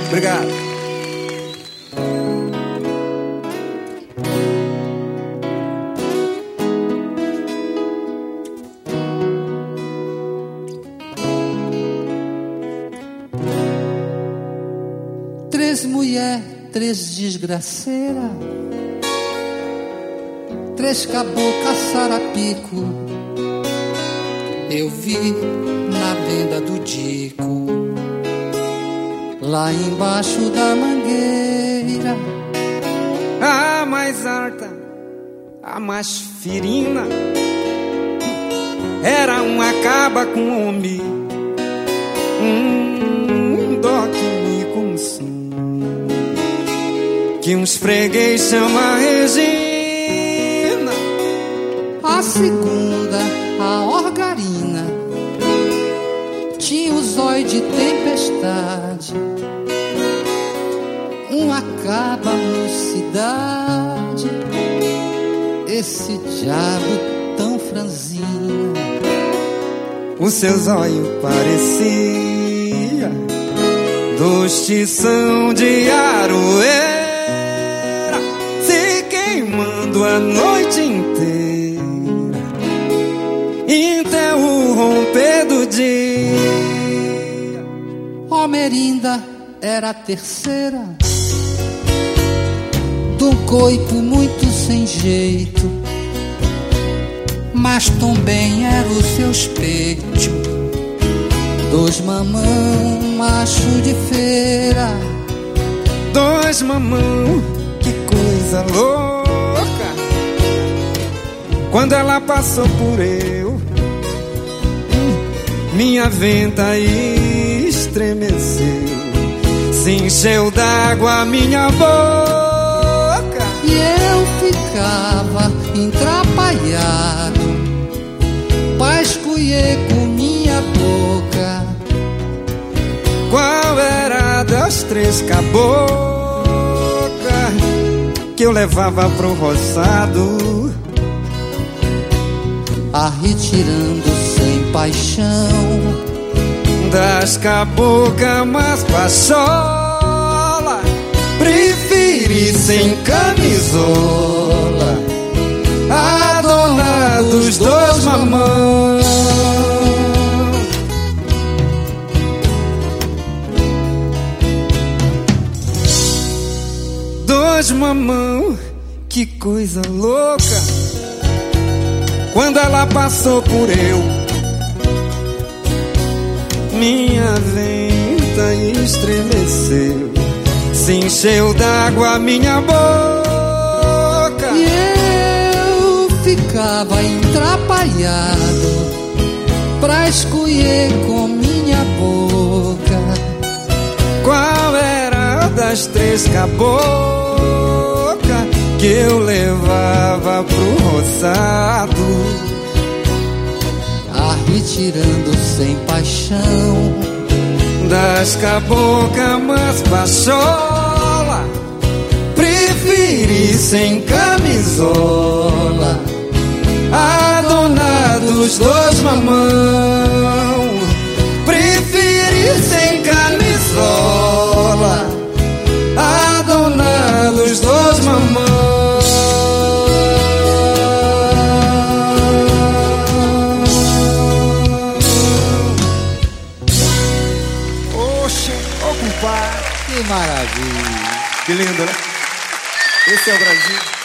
Obrigado. Três mulher, três desgraceira, três cabocla sarapico, eu vi na venda do Dico, lá embaixo da mangueira. A mais alta, a mais firina, era uma caba com homem, dó que me consome, que uns freguês chama Regina. A segunda, a Orgarina, tinha o zóio de tempestade, uma caba mocidade, esse diabo tão franzino. O seu zóio parecia dois tição de aroeira, se queimando a noite inteira, até o romper do dia. Homerinda era a terceira, do coipo muito sem jeito, mas também eram os seus peitos, dois mamão, macho de feira. Dois mamão, que coisa louca, quando ela passou por eu, minha venta estremeceu, se encheu d'água minha boca, e eu ficava entrapalhado pra escolher com minha boca qual era das três cabocas que eu levava pro roçado, arretirando sem paixão. Das cabocas mais pachola, preferi sem camisola, a dona dos dois mamão. Dois mamão, que coisa louca, quando ela passou por eu, minha venta estremeceu, se encheu d'água minha boca, e eu ficava entrapalhado pra escolher com minha boca qual era das três cabocas que eu levava pro roçado, arretirando sem paixão. Das cabocas mais pachola, preferi sem camisola, a dona dos dois mamão. Preferi sem camisola, a dona dos dois mamão. Que maravilha! Que lindo, né? Esse é o Brasil.